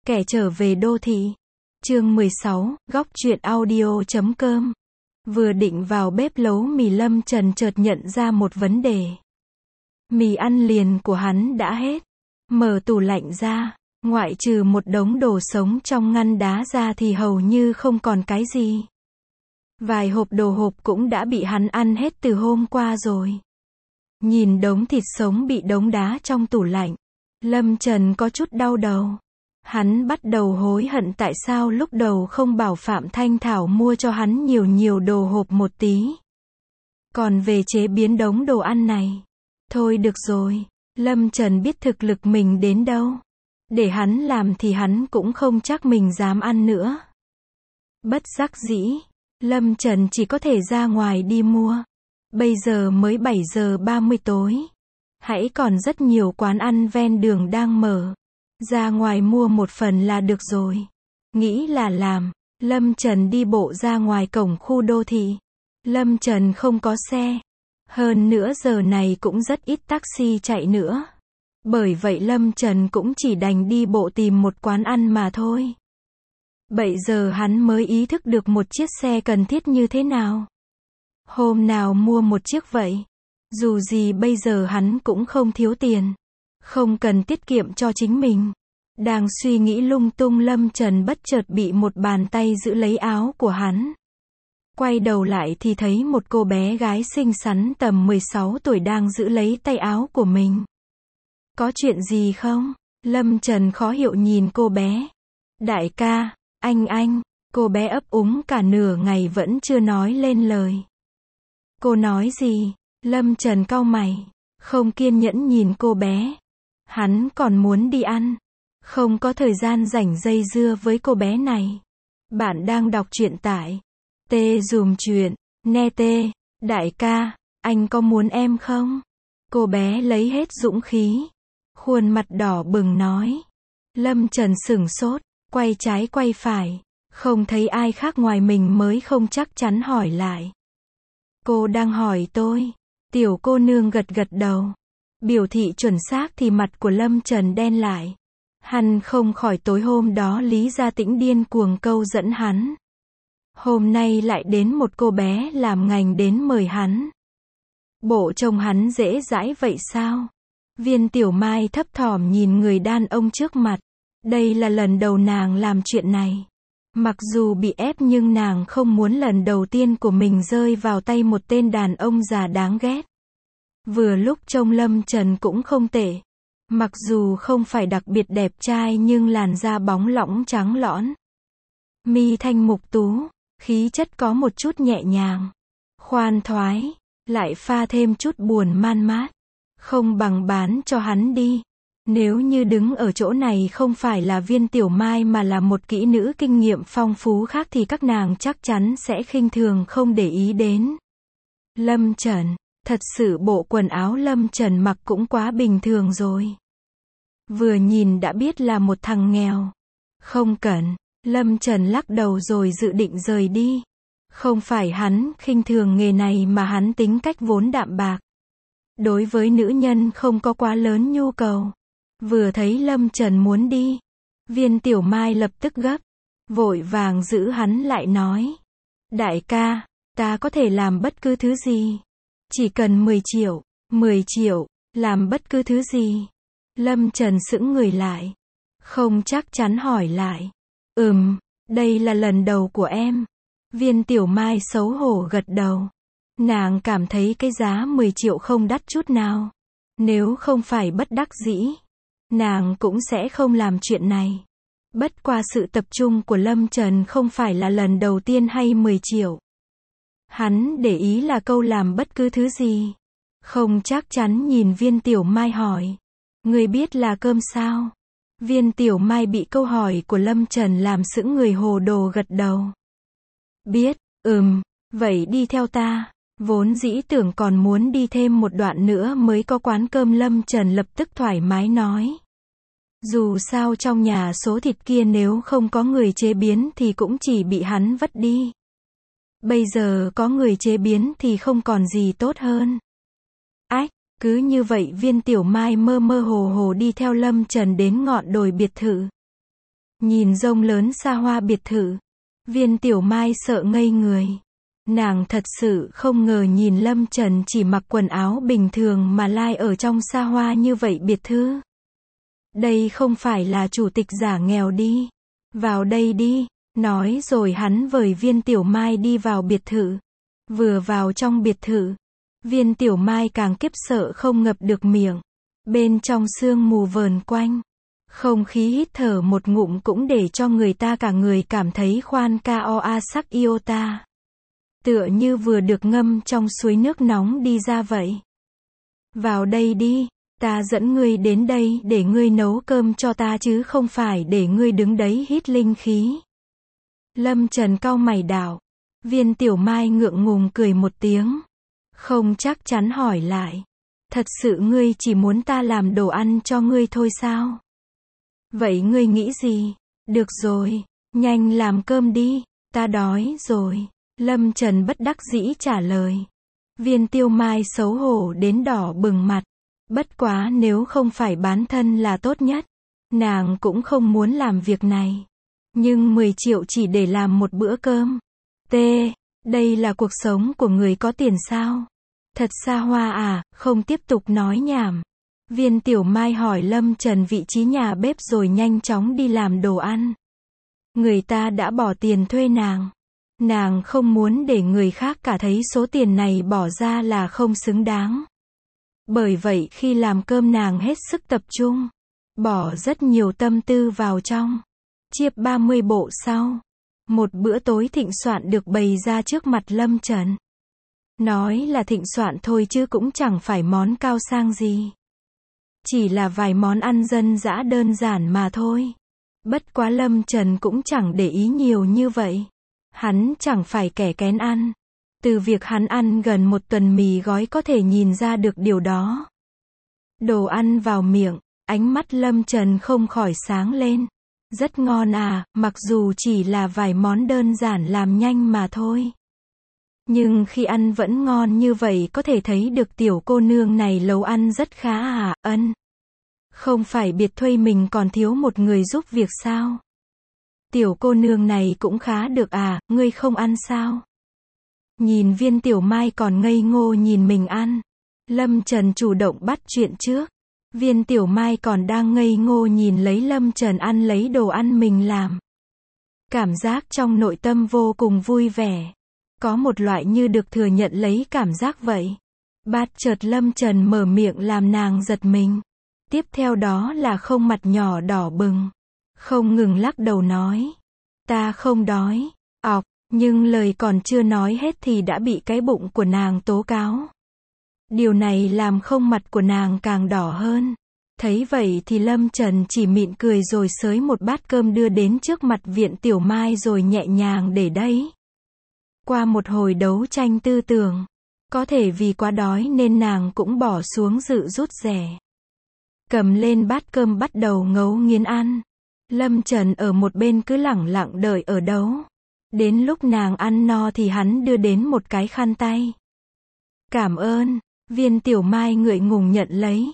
Kẻ trở về đô thị. Chương 16, góc truyện audio.com. Vừa định vào bếp nấu mì, Lâm Trần chợt nhận ra một vấn đề. Mì ăn liền của hắn đã hết. Mở tủ lạnh ra, ngoại trừ một đống đồ sống trong ngăn đá ra thì hầu như không còn cái gì. Vài hộp đồ hộp cũng đã bị hắn ăn hết từ hôm qua rồi. Nhìn đống thịt sống bị đống đá trong tủ lạnh, Lâm Trần có chút đau đầu. Hắn bắt đầu hối hận tại sao lúc đầu không bảo Phạm Thanh Thảo mua cho hắn nhiều đồ hộp một tí. Còn về chế biến đống đồ ăn này, thôi được rồi, Lâm Trần biết thực lực mình đến đâu. Để hắn làm thì hắn cũng không chắc mình dám ăn nữa. Bất đắc dĩ, Lâm Trần chỉ có thể ra ngoài đi mua. Bây giờ mới 7 giờ 30 tối. Hãy còn rất nhiều quán ăn ven đường đang mở. Ra ngoài mua một phần là được rồi. Nghĩ là làm, Lâm Trần đi bộ ra ngoài cổng khu đô thị. Lâm Trần không có xe. Hơn nữa giờ này cũng rất ít taxi chạy nữa. Bởi vậy Lâm Trần cũng chỉ đành đi bộ tìm một quán ăn mà thôi. Bây giờ hắn mới ý thức được một chiếc xe cần thiết như thế nào. Hôm nào mua một chiếc vậy. Dù gì bây giờ hắn cũng không thiếu tiền. Không cần tiết kiệm cho chính mình. Đang suy nghĩ lung tung, Lâm Trần bất chợt bị một bàn tay giữ lấy áo của hắn. Quay đầu lại thì thấy một cô bé gái xinh xắn tầm 16 tuổi đang giữ lấy tay áo của mình. Có chuyện gì không? Lâm Trần khó hiểu nhìn cô bé. Đại ca, anh. Cô bé ấp úng cả nửa ngày vẫn chưa nói lên lời. Cô nói gì? Lâm Trần cau mày, không kiên nhẫn nhìn cô bé. Hắn còn muốn đi ăn, không có thời gian rảnh dây dưa với cô bé này. Bạn đang đọc truyện tại T-dùm chuyện, nghe T. Đại ca, anh có muốn em không? Cô bé lấy hết dũng khí, khuôn mặt đỏ bừng nói. Lâm Trần sửng sốt, quay trái quay phải, không thấy ai khác ngoài mình mới không chắc chắn hỏi lại. Cô đang hỏi tôi. Tiểu cô nương gật đầu. Biểu thị chuẩn xác thì mặt của Lâm Trần đen lại. Hắn không khỏi tối hôm đó Lý Gia Tĩnh điên cuồng câu dẫn hắn. Hôm nay lại đến một cô bé làm ngành đến mời hắn. Bộ trông hắn dễ dãi vậy sao? Viên Tiểu Mai thấp thỏm nhìn người đàn ông trước mặt. Đây là lần đầu nàng làm chuyện này. Mặc dù bị ép nhưng nàng không muốn lần đầu tiên của mình rơi vào tay một tên đàn ông già đáng ghét. Vừa lúc trông Lâm Trần cũng không tệ. Mặc dù không phải đặc biệt đẹp trai nhưng làn da bóng lỏng trắng lõn. Mi thanh mục tú, khí chất có một chút nhẹ nhàng, khoan thoái, lại pha thêm chút buồn man mát. Không bằng bán cho hắn đi. Nếu như đứng ở chỗ này không phải là Viên Tiểu Mai mà là một kỹ nữ kinh nghiệm phong phú khác thì các nàng chắc chắn sẽ khinh thường không để ý đến. Lâm Trần, thật sự bộ quần áo Lâm Trần mặc cũng quá bình thường rồi. Vừa nhìn đã biết là một thằng nghèo. Không cần, Lâm Trần lắc đầu rồi dự định rời đi. Không phải hắn khinh thường nghề này mà hắn tính cách vốn đạm bạc. Đối với nữ nhân không có quá lớn nhu cầu. Vừa thấy Lâm Trần muốn đi, Viên Tiểu Mai lập tức gấp, vội vàng giữ hắn lại nói. Đại ca, ta có thể làm bất cứ thứ gì. Chỉ cần 10 triệu, 10 triệu, làm bất cứ thứ gì. Lâm Trần sững người lại, không chắc chắn hỏi lại. Đây là lần đầu của em. Viên Tiểu Mai xấu hổ gật đầu. Nàng cảm thấy cái giá 10 triệu không đắt chút nào. Nếu không phải bất đắc dĩ, nàng cũng sẽ không làm chuyện này. Bất qua sự tập trung của Lâm Trần không phải là lần đầu tiên hay 10 triệu. Hắn để ý là câu làm bất cứ thứ gì. Không chắc chắn nhìn Viên Tiểu Mai hỏi. Người biết là cơm sao? Viên Tiểu Mai bị câu hỏi của Lâm Trần làm sững người, hồ đồ gật đầu. Biết, vậy đi theo ta. Vốn dĩ tưởng còn muốn đi thêm một đoạn nữa mới có quán cơm, Lâm Trần lập tức thoải mái nói. Dù sao trong nhà số thịt kia nếu không có người chế biến thì cũng chỉ bị hắn vất đi. Bây giờ có người chế biến thì không còn gì tốt hơn. Cứ như vậy Viên Tiểu Mai mơ mơ hồ hồ đi theo Lâm Trần đến ngọn đồi biệt thự. Nhìn rông lớn xa hoa biệt thự, Viên Tiểu Mai sợ ngây người. Nàng thật sự không ngờ nhìn Lâm Trần chỉ mặc quần áo bình thường mà lai ở trong xa hoa như vậy biệt thự. Đây không phải là chủ tịch giả nghèo đi. Vào đây đi, nói rồi hắn vời Viên Tiểu Mai đi vào biệt thự. Vừa vào trong biệt thự, Viên Tiểu Mai càng kiếp sợ không ngập được miệng. Bên trong sương mù vờn quanh, không khí hít thở một ngụm cũng để cho người ta cả người cảm thấy khoan ca sắc iota. Tựa như vừa được ngâm trong suối nước nóng đi ra vậy. Vào đây đi, ta dẫn ngươi đến đây để ngươi nấu cơm cho ta chứ không phải để ngươi đứng đấy hít linh khí. Lâm Trần cau mày đạo. Viên Tiểu Mai ngượng ngùng cười một tiếng. Không chắc chắn hỏi lại. Thật sự ngươi chỉ muốn ta làm đồ ăn cho ngươi thôi sao? Vậy ngươi nghĩ gì? Được rồi, nhanh làm cơm đi, ta đói rồi. Lâm Trần bất đắc dĩ trả lời. Viên Tiểu Mai xấu hổ đến đỏ bừng mặt. Bất quá nếu không phải bán thân là tốt nhất. Nàng cũng không muốn làm việc này. Nhưng 10 triệu chỉ để làm một bữa cơm. Đây là cuộc sống của người có tiền sao? Thật xa hoa à, không tiếp tục nói nhảm. Viên Tiểu Mai hỏi Lâm Trần vị trí nhà bếp rồi nhanh chóng đi làm đồ ăn. Người ta đã bỏ tiền thuê nàng. Nàng không muốn để người khác cả thấy số tiền này bỏ ra là không xứng đáng. Bởi vậy khi làm cơm nàng hết sức tập trung. Bỏ rất nhiều tâm tư vào trong. Chiếp 30 bộ sau. Một bữa tối thịnh soạn được bày ra trước mặt Lâm Trần. Nói là thịnh soạn thôi chứ cũng chẳng phải món cao sang gì. Chỉ là vài món ăn dân dã đơn giản mà thôi. Bất quá Lâm Trần cũng chẳng để ý nhiều như vậy. Hắn chẳng phải kẻ kén ăn. Từ việc hắn ăn gần một tuần mì gói có thể nhìn ra được điều đó. Đồ ăn vào miệng, ánh mắt Lâm Trần không khỏi sáng lên. Rất ngon à, mặc dù chỉ là vài món đơn giản làm nhanh mà thôi. Nhưng khi ăn vẫn ngon như vậy có thể thấy được tiểu cô nương này nấu ăn rất khá à, Không phải biệt thuê mình còn thiếu một người giúp việc sao? Tiểu cô nương này cũng khá được à, ngươi không ăn sao? Nhìn Viên Tiểu Mai còn ngây ngô nhìn mình ăn. Lâm Trần chủ động bắt chuyện trước. Viên Tiểu Mai còn đang ngây ngô nhìn lấy Lâm Trần ăn lấy đồ ăn mình làm. Cảm giác trong nội tâm vô cùng vui vẻ. Có một loại như được thừa nhận lấy cảm giác vậy. Bát chợt Lâm Trần mở miệng làm nàng giật mình. Tiếp theo đó là không mặt nhỏ đỏ bừng. Không ngừng lắc đầu nói. Ta không đói. Nhưng lời còn chưa nói hết thì đã bị cái bụng của nàng tố cáo. Điều này làm không mặt của nàng càng đỏ hơn. Thấy vậy thì Lâm Trần chỉ mỉm cười rồi xới một bát cơm đưa đến trước mặt Viên Tiểu Mai rồi nhẹ nhàng để đấy. Qua một hồi đấu tranh tư tưởng, có thể vì quá đói nên nàng cũng bỏ xuống dự rút rẻ. Cầm lên bát cơm bắt đầu ngấu nghiến ăn. Lâm Trần ở một bên cứ lẳng lặng đợi ở đấu. Đến lúc nàng ăn no thì hắn đưa đến một cái khăn tay. Cảm ơn. Viên Tiểu Mai ngượng ngùng nhận lấy.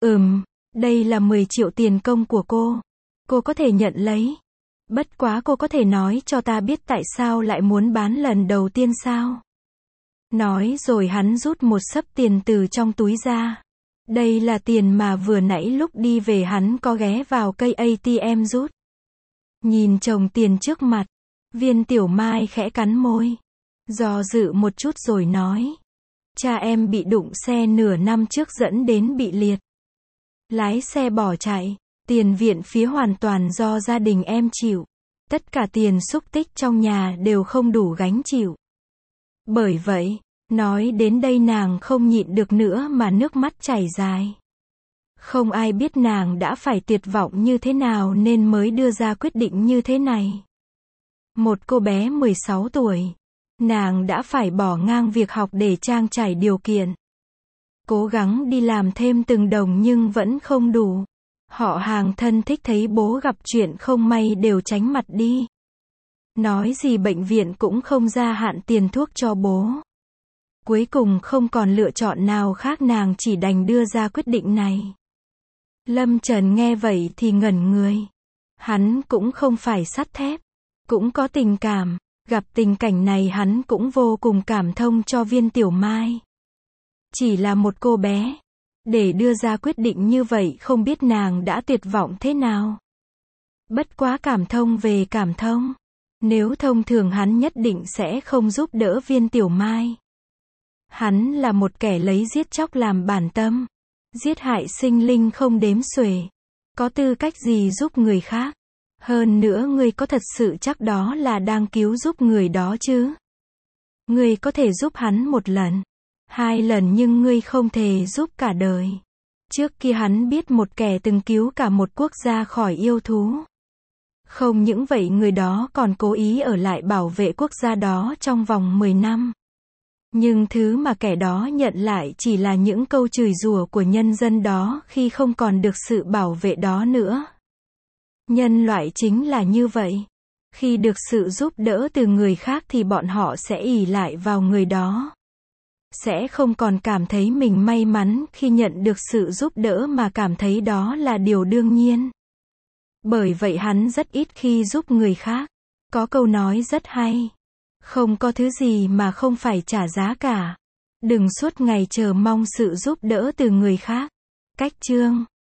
Đây là 10 triệu tiền công của cô. Cô có thể nhận lấy. Bất quá cô có thể nói cho ta biết tại sao lại muốn bán lần đầu tiên sao? Nói rồi hắn rút một xấp tiền từ trong túi ra. Đây là tiền mà vừa nãy lúc đi về hắn có ghé vào cây ATM rút. Nhìn chồng tiền trước mặt. Viên Tiểu Mai khẽ cắn môi. Do dự một chút rồi nói. Cha em bị đụng xe nửa năm trước dẫn đến bị liệt. Lái xe bỏ chạy. Tiền viện phí hoàn toàn do gia đình em chịu. Tất cả tiền xúc tích trong nhà đều không đủ gánh chịu. Bởi vậy, nói đến đây nàng không nhịn được nữa mà nước mắt chảy dài. Không ai biết nàng đã phải tuyệt vọng như thế nào nên mới đưa ra quyết định như thế này. Một cô bé 16 tuổi. Nàng đã phải bỏ ngang việc học để trang trải điều kiện. Cố gắng đi làm thêm từng đồng nhưng vẫn không đủ. Họ hàng thân thích thấy bố gặp chuyện không may đều tránh mặt đi. Nói gì bệnh viện cũng không gia hạn tiền thuốc cho bố. Cuối cùng không còn lựa chọn nào khác nàng chỉ đành đưa ra quyết định này. Lâm Trần nghe vậy thì ngẩn người. Hắn cũng không phải sắt thép, cũng có tình cảm, gặp tình cảnh này hắn cũng vô cùng cảm thông cho Viên Tiểu Mai. Chỉ là một cô bé, để đưa ra quyết định như vậy không biết nàng đã tuyệt vọng thế nào. Bất quá cảm thông về cảm thông. Nếu thông thường hắn nhất định sẽ không giúp đỡ Viên Tiểu Mai. Hắn là một kẻ lấy giết chóc làm bản tâm. Giết hại sinh linh không đếm xuể. Có tư cách gì giúp người khác? Hơn nữa ngươi có thật sự chắc đó là đang cứu giúp người đó chứ? Ngươi có thể giúp hắn một lần, 2 lần nhưng ngươi không thể giúp cả đời. Trước kia hắn biết một kẻ từng cứu cả một quốc gia khỏi yêu thú. Không những vậy người đó còn cố ý ở lại bảo vệ quốc gia đó trong vòng 10 năm. Nhưng thứ mà kẻ đó nhận lại chỉ là những câu chửi rủa của nhân dân đó khi không còn được sự bảo vệ đó nữa. Nhân loại chính là như vậy. Khi được sự giúp đỡ từ người khác thì bọn họ sẽ ỷ lại vào người đó. Sẽ không còn cảm thấy mình may mắn khi nhận được sự giúp đỡ mà cảm thấy đó là điều đương nhiên. Bởi vậy hắn rất ít khi giúp người khác. Có câu nói rất hay. Không có thứ gì mà không phải trả giá cả. Đừng suốt ngày chờ mong sự giúp đỡ từ người khác. Cách chương